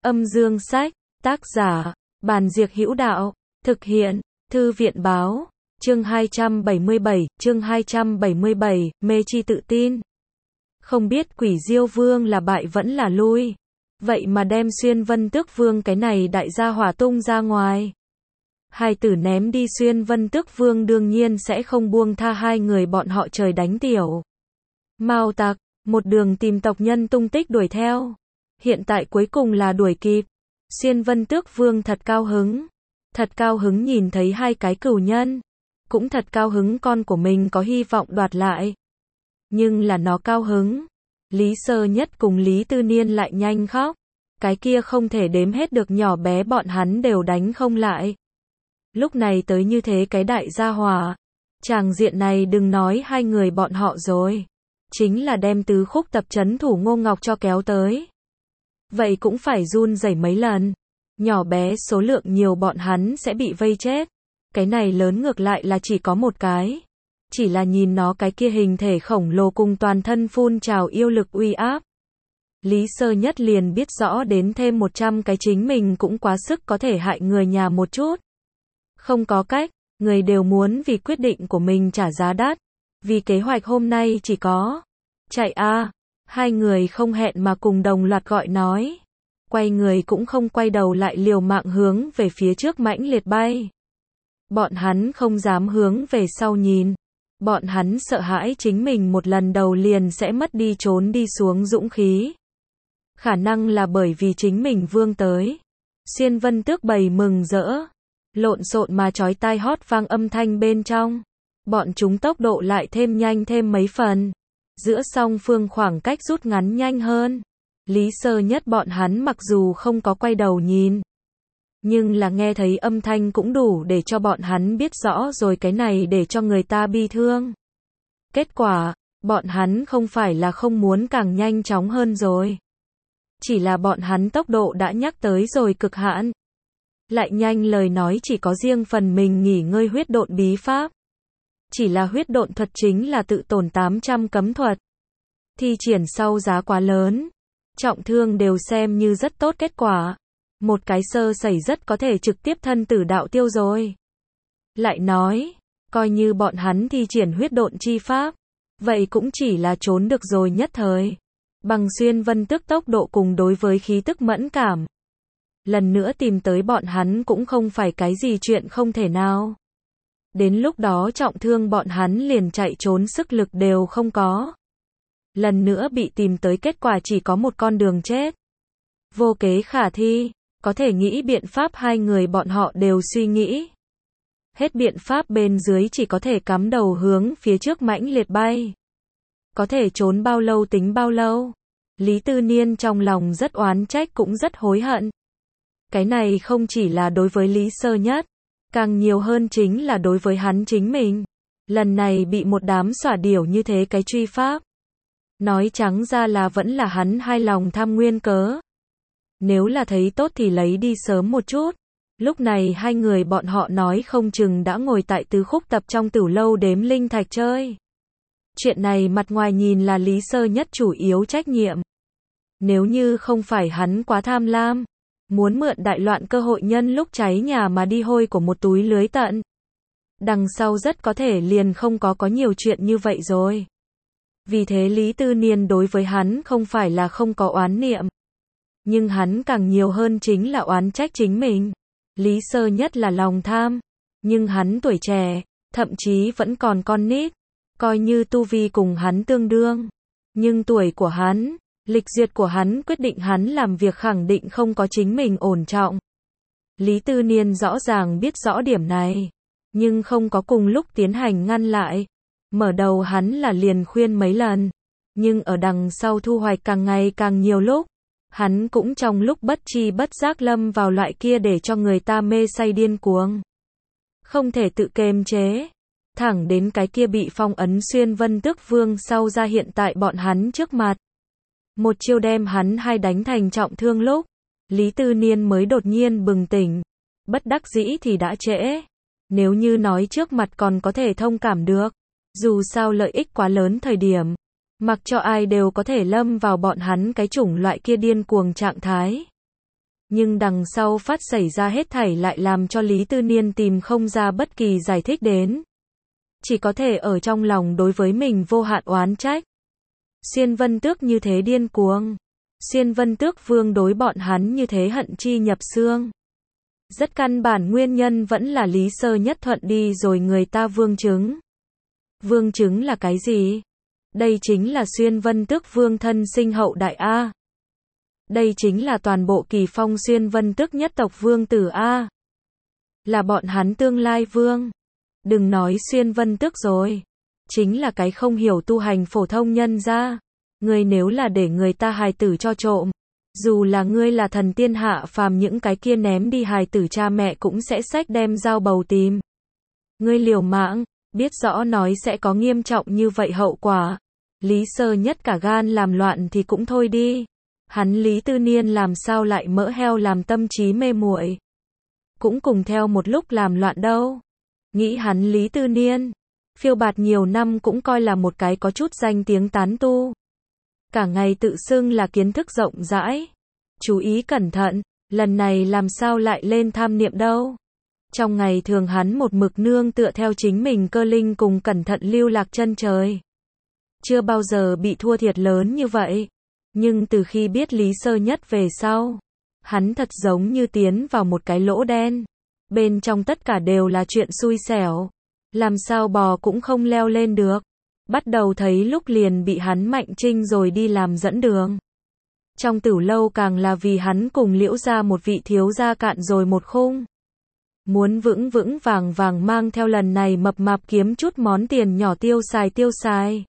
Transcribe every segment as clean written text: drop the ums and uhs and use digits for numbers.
Âm dương sách, tác giả, Bàn Diệc Hữu Đạo, thực hiện, Thư viện báo, chương 277, mê chi tự tin. Không biết Quỷ Diêu Vương là bại vẫn là lui. Vậy mà đem Xuyên Vân Tước Vương cái này đại gia hỏa tung ra ngoài. Hai tử ném đi Xuyên Vân Tước Vương đương nhiên sẽ không buông tha hai người bọn họ trời đánh tiểu Mao tặc, một đường tìm tộc nhân tung tích đuổi theo. Hiện tại cuối cùng là đuổi kịp. Xuyên Vân Tước Vương thật cao hứng nhìn thấy hai cái cừu nhân. Cũng thật cao hứng con của mình có hy vọng đoạt lại. Nhưng là nó cao hứng. Lý Sơ Nhất cùng Lý Tư Niên lại nhanh khóc. Cái kia không thể đếm hết được nhỏ bé bọn hắn đều đánh không lại. Lúc này tới như thế cái đại gia hỏa. Tràng diện này đừng nói hai người bọn họ rồi. Chính là đem tứ khúc tập trấn thủ Ngô Ngọc cho kéo tới. Vậy cũng phải run rẩy mấy lần. Nhỏ bé số lượng nhiều bọn hắn sẽ bị vây chết. Cái này lớn ngược lại là chỉ có một cái. Chỉ là nhìn nó cái kia hình thể khổng lồ cùng toàn thân phun trào yêu lực uy áp. Lý Sơ Nhất liền biết rõ đến thêm 100 cái chính mình cũng quá sức có thể hại người nhà một chút. Không có cách, người đều muốn vì quyết định của mình trả giá đắt. Vì kế hoạch hôm nay chỉ có chạy a. Hai người không hẹn mà cùng đồng loạt gọi nói. Quay người cũng không quay đầu lại liều mạng hướng về phía trước mãnh liệt bay. Bọn hắn không dám hướng về sau nhìn. Bọn hắn sợ hãi chính mình một lần đầu liền sẽ mất đi trốn đi xuống dũng khí. Khả năng là bởi vì chính mình vương tới. Xuyên Vân Tước bầy mừng rỡ. Lộn xộn mà chói tai hót vang âm thanh bên trong. Bọn chúng tốc độ lại thêm nhanh thêm mấy phần. Giữa song phương khoảng cách rút ngắn nhanh hơn. Lý Sơ Nhất bọn hắn mặc dù không có quay đầu nhìn. Nhưng là nghe thấy âm thanh cũng đủ để cho bọn hắn biết rõ rồi cái này để cho người ta bi thương. Kết quả, bọn hắn không phải là không muốn càng nhanh chóng hơn rồi. Chỉ là bọn hắn tốc độ đã nhắc tới rồi cực hạn. Lại nhanh lời nói chỉ có riêng phần mình nghỉ ngơi huyết độn bí pháp. Chỉ là huyết độn thuật chính là tự tổn 800 cấm thuật. Thi triển sau giá quá lớn. Trọng thương đều xem như rất tốt kết quả. Một cái sơ sẩy rất có thể trực tiếp thân tử đạo tiêu rồi. Lại nói, coi như bọn hắn thi triển huyết độn chi pháp. Vậy cũng chỉ là trốn được rồi nhất thời. Bằng Xuyên Vân Tước tốc độ cùng đối với khí tức mẫn cảm. Lần nữa tìm tới bọn hắn cũng không phải cái gì chuyện không thể nào. Đến lúc đó trọng thương bọn hắn liền chạy trốn sức lực đều không có. Lần nữa bị tìm tới kết quả chỉ có một con đường chết. Vô kế khả thi, có thể nghĩ biện pháp hai người bọn họ đều suy nghĩ. Hết biện pháp bên dưới chỉ có thể cắm đầu hướng phía trước mãnh liệt bay. Có thể trốn bao lâu tính bao lâu. Lý Tư Niên trong lòng rất oán trách cũng rất hối hận. Cái này không chỉ là đối với Lý Sơ Nhất. Càng nhiều hơn chính là đối với hắn chính mình. Lần này bị một đám xỏa điểu như thế cái truy pháp. Nói trắng ra là vẫn là hắn hai lòng tham nguyên cớ. Nếu là thấy tốt thì lấy đi sớm một chút. Lúc này hai người bọn họ nói không chừng đã ngồi tại tứ khúc tập trong tửu lâu đếm linh thạch chơi. Chuyện này mặt ngoài nhìn là Lý Sơ Nhất chủ yếu trách nhiệm. Nếu như không phải hắn quá tham lam. Muốn mượn đại loạn cơ hội nhân lúc cháy nhà mà đi hôi của một túi lưới tận. Đằng sau rất có thể liền không có nhiều chuyện như vậy rồi. Vì thế Lý Tư Niên đối với hắn không phải là không có oán niệm. Nhưng hắn càng nhiều hơn chính là oán trách chính mình. Lý Sơ Nhất là lòng tham. Nhưng hắn tuổi trẻ, thậm chí vẫn còn con nít. Coi như tu vi cùng hắn tương đương. Nhưng tuổi của hắn, lịch duyệt của hắn quyết định hắn làm việc khẳng định không có chính mình ổn trọng. Lý Tư Niên rõ ràng biết rõ điểm này. Nhưng không có cùng lúc tiến hành ngăn lại. Mở đầu hắn là liền khuyên mấy lần. Nhưng ở đằng sau thu hoạch càng ngày càng nhiều lúc. Hắn cũng trong lúc bất tri bất giác lâm vào loại kia để cho người ta mê say điên cuồng. Không thể tự kiềm chế. Thẳng đến cái kia bị phong ấn Xuyên Vân Tước Vương sau ra hiện tại bọn hắn trước mặt. Một chiêu đem hắn hai đánh thành trọng thương lúc. Lý Tư Niên mới đột nhiên bừng tỉnh. Bất đắc dĩ thì đã trễ. Nếu như nói trước mặt còn có thể thông cảm được. Dù sao lợi ích quá lớn thời điểm. Mặc cho ai đều có thể lâm vào bọn hắn cái chủng loại kia điên cuồng trạng thái. Nhưng đằng sau phát xảy ra hết thảy lại làm cho Lý Tư Niên tìm không ra bất kỳ giải thích đến. Chỉ có thể ở trong lòng đối với mình vô hạn oán trách. Xuyên Vân Tước như thế điên cuồng. Xuyên Vân Tước Vương đối bọn hắn như thế hận chi nhập xương. Rất căn bản nguyên nhân vẫn là Lý Sơ Nhất thuận đi rồi người ta vương chứng. Vương chứng là cái gì? Đây chính là Xuyên Vân Tước Vương thân sinh hậu đại A. Đây chính là toàn bộ Kỳ Phong Xuyên Vân Tước nhất tộc vương tử A. Là bọn hắn tương lai vương. Đừng nói Xuyên Vân Tước rồi. Chính là cái không hiểu tu hành phổ thông nhân ra. Ngươi nếu là để người ta hài tử cho trộm. Dù là ngươi là thần tiên hạ phàm những cái kia ném đi hài tử cha mẹ cũng sẽ xách đem dao bầu tìm. Ngươi liều mạng, biết rõ nói sẽ có nghiêm trọng như vậy hậu quả. Lý Sơ Nhất cả gan làm loạn thì cũng thôi đi. Hắn Lý Tư Niên làm sao lại mỡ heo làm tâm trí mê muội. Cũng cùng theo một lúc làm loạn đâu. Nghĩ hắn Lý Tư Niên, phiêu bạt nhiều năm cũng coi là một cái có chút danh tiếng tán tu. Cả ngày tự xưng là kiến thức rộng rãi. Chú ý cẩn thận, lần này làm sao lại lên tham niệm đâu. Trong ngày thường hắn một mực nương tựa theo chính mình cơ linh cùng cẩn thận lưu lạc chân trời. Chưa bao giờ bị thua thiệt lớn như vậy. Nhưng từ khi biết Lý Sơ Nhất về sau, hắn thật giống như tiến vào một cái lỗ đen. Bên trong tất cả đều là chuyện xui xẻo. Làm sao bò cũng không leo lên được. Bắt đầu thấy lúc liền bị hắn Mạnh Trinh rồi đi làm dẫn đường. Trong Tửu Lâu càng là vì hắn cùng Liễu gia một vị thiếu gia cạn rồi một khung. Muốn vững vững vàng vàng mang theo lần này mập mạp kiếm chút món tiền nhỏ tiêu xài.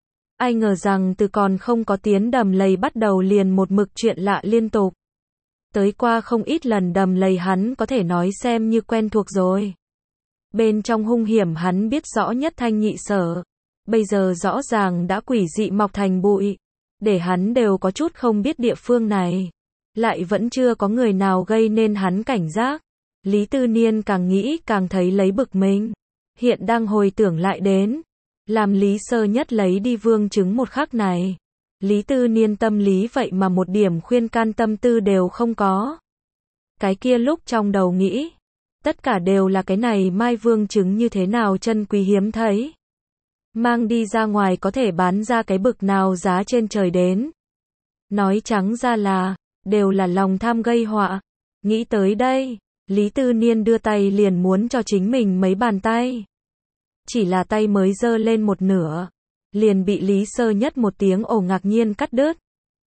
Ai ngờ rằng từ còn không có tiến đầm lầy bắt đầu liền một mực chuyện lạ liên tục. Tới qua không ít lần đầm lầy hắn có thể nói xem như quen thuộc rồi. Bên trong hung hiểm hắn biết rõ nhất thanh nhị sở. Bây giờ rõ ràng đã quỷ dị mọc thành bụi. Để hắn đều có chút không biết địa phương này. Lại vẫn chưa có người nào gây nên hắn cảnh giác. Lý Tư Niên càng nghĩ càng thấy lấy bực mình. Hiện đang hồi tưởng lại đến. Làm Lý Sơ Nhất lấy đi vương chứng một khắc này. Lý Tư Niên tâm lý vậy mà một điểm khuyên can tâm tư đều không có. Cái kia lúc trong đầu nghĩ. Tất cả đều là cái này mai vương chứng như thế nào chân quý hiếm thấy. Mang đi ra ngoài có thể bán ra cái bực nào giá trên trời đến. Nói trắng ra là, đều là lòng tham gây họa. Nghĩ tới đây, Lý Tư Niên đưa tay liền muốn cho chính mình mấy bàn tay. Chỉ là tay mới giơ lên một nửa. Liền bị Lý Sơ Nhất một tiếng ồ ngạc nhiên cắt đứt.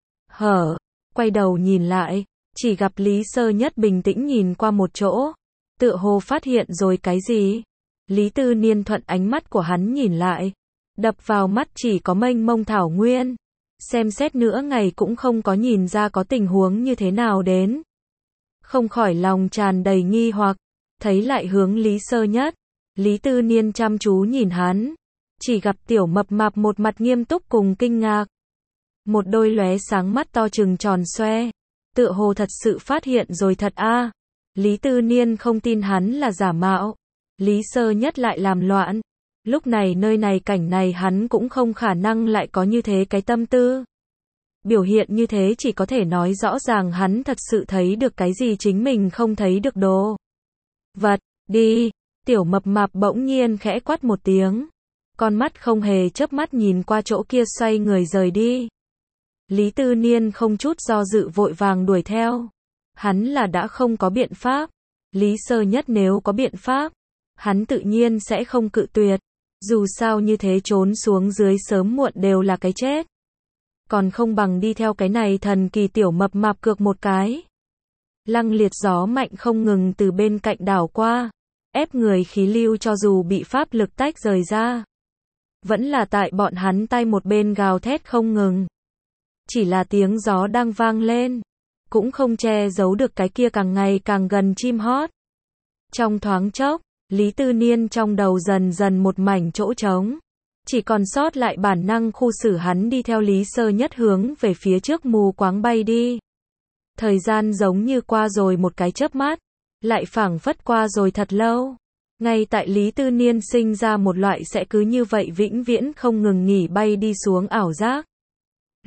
Quay đầu nhìn lại, chỉ gặp Lý Sơ Nhất bình tĩnh nhìn qua một chỗ. Tựa hồ phát hiện rồi cái gì. Lý Tư Niên thuận ánh mắt của hắn nhìn lại. Đập vào mắt chỉ có mênh mông thảo nguyên. Xem xét nữa ngày cũng không có nhìn ra có tình huống như thế nào đến. Không khỏi lòng tràn đầy nghi hoặc. Thấy lại hướng Lý Sơ Nhất. Lý Tư Niên chăm chú nhìn hắn. Chỉ gặp tiểu mập mạp một mặt nghiêm túc cùng kinh ngạc. Một đôi lóe sáng mắt to trừng tròn xoe. Tựa hồ thật sự phát hiện rồi thật a. Lý Tư Niên không tin hắn là giả mạo. Lý Sơ Nhất lại làm loạn. Lúc này nơi này cảnh này hắn cũng không khả năng lại có như thế cái tâm tư. Biểu hiện như thế chỉ có thể nói rõ ràng hắn thật sự thấy được cái gì chính mình không thấy được đồ. Vật, đi, tiểu mập mạp bỗng nhiên khẽ quát một tiếng. Con mắt không hề chớp mắt nhìn qua chỗ kia xoay người rời đi. Lý Tư Niên không chút do dự vội vàng đuổi theo. Hắn là đã không có biện pháp. Lý Sơ Nhất nếu có biện pháp, hắn tự nhiên sẽ không cự tuyệt. Dù sao như thế trốn xuống dưới sớm muộn đều là cái chết. Còn không bằng đi theo cái này thần kỳ tiểu mập mạp cược một cái. Lăng liệt gió mạnh không ngừng từ bên cạnh đảo qua. Ép người khí lưu cho dù bị pháp lực tách rời ra. Vẫn là tại bọn hắn tay một bên gào thét không ngừng. Chỉ là tiếng gió đang vang lên. Cũng không che giấu được cái kia càng ngày càng gần chim hót. Trong thoáng chốc, Lý Tư Niên trong đầu dần dần một mảnh chỗ trống. Chỉ còn sót lại bản năng khu xử hắn đi theo Lý Sơ Nhất hướng về phía trước mù quáng bay đi. Thời gian giống như qua rồi một cái chớp mắt. Lại phảng phất qua rồi thật lâu. Ngay tại Lý Tư Niên sinh ra một loại sẽ cứ như vậy vĩnh viễn không ngừng nghỉ bay đi xuống ảo giác. Lúc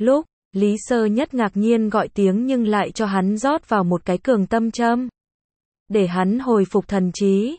Lý Sơ Nhất ngạc nhiên gọi tiếng nhưng lại cho hắn rót vào một cái cường tâm châm. Để hắn hồi phục thần trí.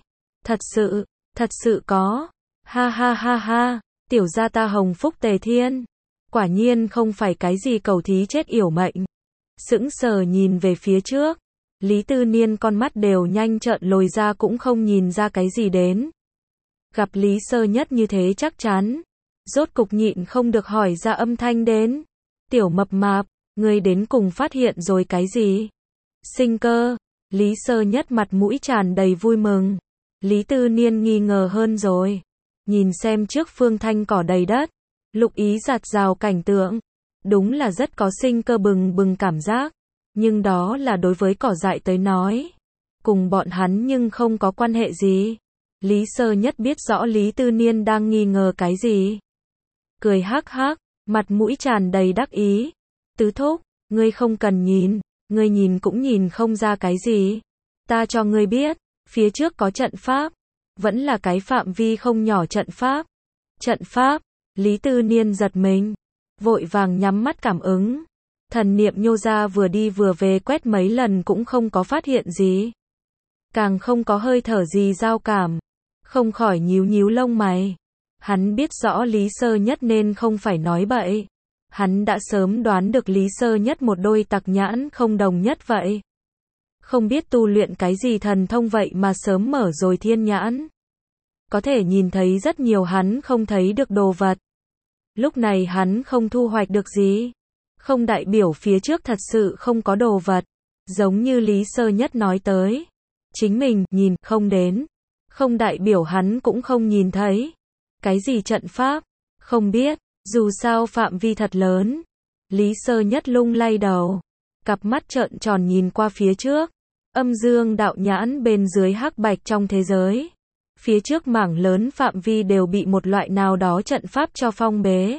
Thật sự có. Ha ha ha ha, tiểu gia ta hồng phúc tề thiên. Quả nhiên không phải cái gì cầu thí chết yểu mệnh. Sững sờ nhìn về phía trước. Lý Tư Niên con mắt đều nhanh trợn lồi ra cũng không nhìn ra cái gì đến. Gặp Lý Sơ Nhất như thế chắc chắn. Rốt cục nhịn không được hỏi ra âm thanh đến. Tiểu mập mạp, ngươi đến cùng phát hiện rồi cái gì? Sinh cơ. Lý Sơ Nhất mặt mũi tràn đầy vui mừng. Lý Tư Niên nghi ngờ hơn rồi. Nhìn xem trước phương thanh cỏ đầy đất. Lục ý giạt rào cảnh tượng. Đúng là rất có sinh cơ bừng bừng cảm giác. Nhưng đó là đối với cỏ dại tới nói. Cùng bọn hắn nhưng không có quan hệ gì. Lý Sơ Nhất biết rõ Lý Tư Niên đang nghi ngờ cái gì. Cười hắc hắc, mặt mũi tràn đầy đắc ý. Tứ thúc, ngươi không cần nhìn, ngươi nhìn cũng nhìn không ra cái gì. Ta cho ngươi biết, phía trước có trận pháp. Vẫn là cái phạm vi không nhỏ trận pháp. Trận pháp, Lý Tư Niên giật mình. Vội vàng nhắm mắt cảm ứng. Thần niệm nhô ra vừa đi vừa về quét mấy lần cũng không có phát hiện gì. Càng không có hơi thở gì giao cảm. Không khỏi nhíu nhíu lông mày. Hắn biết rõ Lý Sơ Nhất nên không phải nói bậy. Hắn đã sớm đoán được Lý Sơ Nhất một đôi tặc nhãn không đồng nhất vậy. Không biết tu luyện cái gì thần thông vậy mà sớm mở rồi thiên nhãn. Có thể nhìn thấy rất nhiều hắn không thấy được đồ vật. Lúc này hắn không thu hoạch được gì. Không đại biểu phía trước thật sự không có đồ vật. Giống như Lý Sơ Nhất nói tới. Chính mình nhìn không đến. Không đại biểu hắn cũng không nhìn thấy. Cái gì trận pháp? Không biết. Dù sao phạm vi thật lớn. Lý Sơ Nhất lung lay đầu. Cặp mắt trợn tròn nhìn qua phía trước. Âm dương đạo nhãn bên dưới hắc bạch trong thế giới. Phía trước mảng lớn phạm vi đều bị một loại nào đó trận pháp cho phong bế.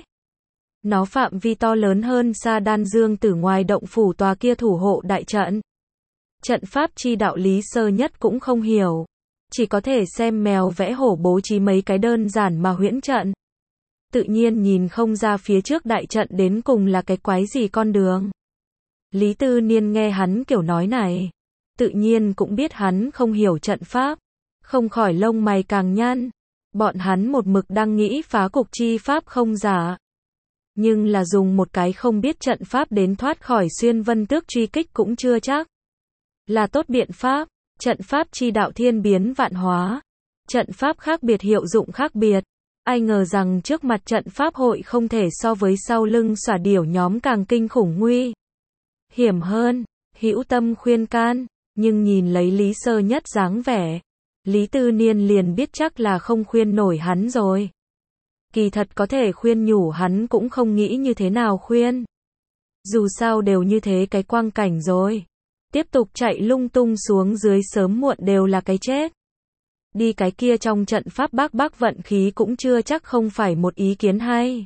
Nó phạm vi to lớn hơn xa Đan Dương Tử ngoài động phủ tòa kia thủ hộ đại trận. Trận pháp chi đạo Lý Sơ Nhất cũng không hiểu. Chỉ có thể xem mèo vẽ hổ bố trí mấy cái đơn giản mà huyễn trận. Tự nhiên nhìn không ra phía trước đại trận đến cùng là cái quái gì con đường. Lý Tư Niên nghe hắn kiểu nói này. Tự nhiên cũng biết hắn không hiểu trận pháp. Không khỏi lông mày càng nhăn. Bọn hắn một mực đang nghĩ phá cục chi pháp không giả. Nhưng là dùng một cái không biết trận pháp đến thoát khỏi xuyên vân tước truy kích cũng chưa chắc. Là tốt biện pháp. Trận pháp chi đạo thiên biến vạn hóa. Trận pháp khác biệt hiệu dụng khác biệt. Ai ngờ rằng trước mặt trận pháp hội không thể so với sau lưng xả điểu nhóm càng kinh khủng nguy hiểm hơn. Hữu tâm khuyên can. Nhưng nhìn lấy Lý Sơ Nhất dáng vẻ. Lý Tư Niên liền biết chắc là không khuyên nổi hắn rồi. Kỳ thật có thể khuyên nhủ hắn cũng không nghĩ như thế nào khuyên. Dù sao đều như thế cái quang cảnh rồi. Tiếp tục chạy lung tung xuống dưới sớm muộn đều là cái chết. Đi cái kia trong trận pháp bác vận khí cũng chưa chắc không phải một ý kiến hay.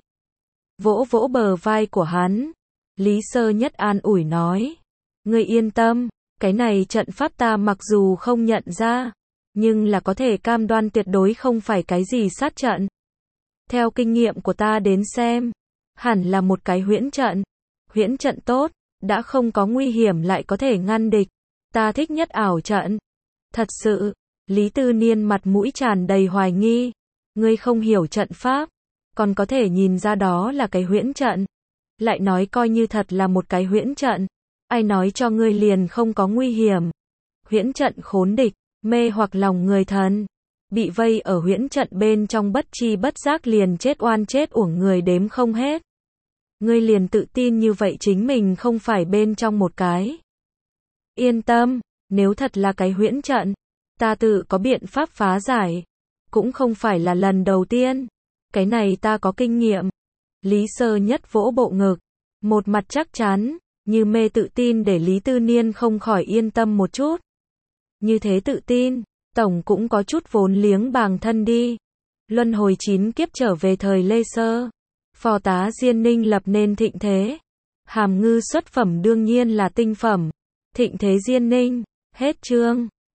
Vỗ vỗ bờ vai của hắn. Lý Sơ Nhất an ủi nói. Ngươi yên tâm, cái này trận pháp ta mặc dù không nhận ra. Nhưng là có thể cam đoan tuyệt đối không phải cái gì sát trận. Theo kinh nghiệm của ta đến xem. Hẳn là một cái huyễn trận. Huyễn trận tốt. Đã không có nguy hiểm lại có thể ngăn địch. Ta thích nhất ảo trận. Thật sự. Lý Tư Niên mặt mũi tràn đầy hoài nghi. Ngươi không hiểu trận pháp. Còn có thể nhìn ra đó là cái huyễn trận. Lại nói coi như thật là một cái huyễn trận. Ai nói cho ngươi liền không có nguy hiểm. Huyễn trận khốn địch. Mê hoặc lòng người thần. Bị vây ở huyễn trận bên trong bất chi bất giác liền chết oan chết uổng người đếm không hết. Ngươi liền tự tin như vậy chính mình không phải bên trong một cái. Yên tâm, nếu thật là cái huyễn trận, ta tự có biện pháp phá giải. Cũng không phải là lần đầu tiên. Cái này ta có kinh nghiệm. Lý Sơ Nhất vỗ bộ ngực. Một mặt chắc chắn, như mê tự tin để Lý Tư Niên không khỏi yên tâm một chút. Như thế tự tin, tổng cũng có chút vốn liếng bàng thân đi. Luân hồi 9 kiếp trở về thời Lê Sơ. Phò tá Diên Ninh lập nên thịnh thế. Hàm ngư xuất phẩm đương nhiên là tinh phẩm. Thịnh thế Diên Ninh. Hết chương.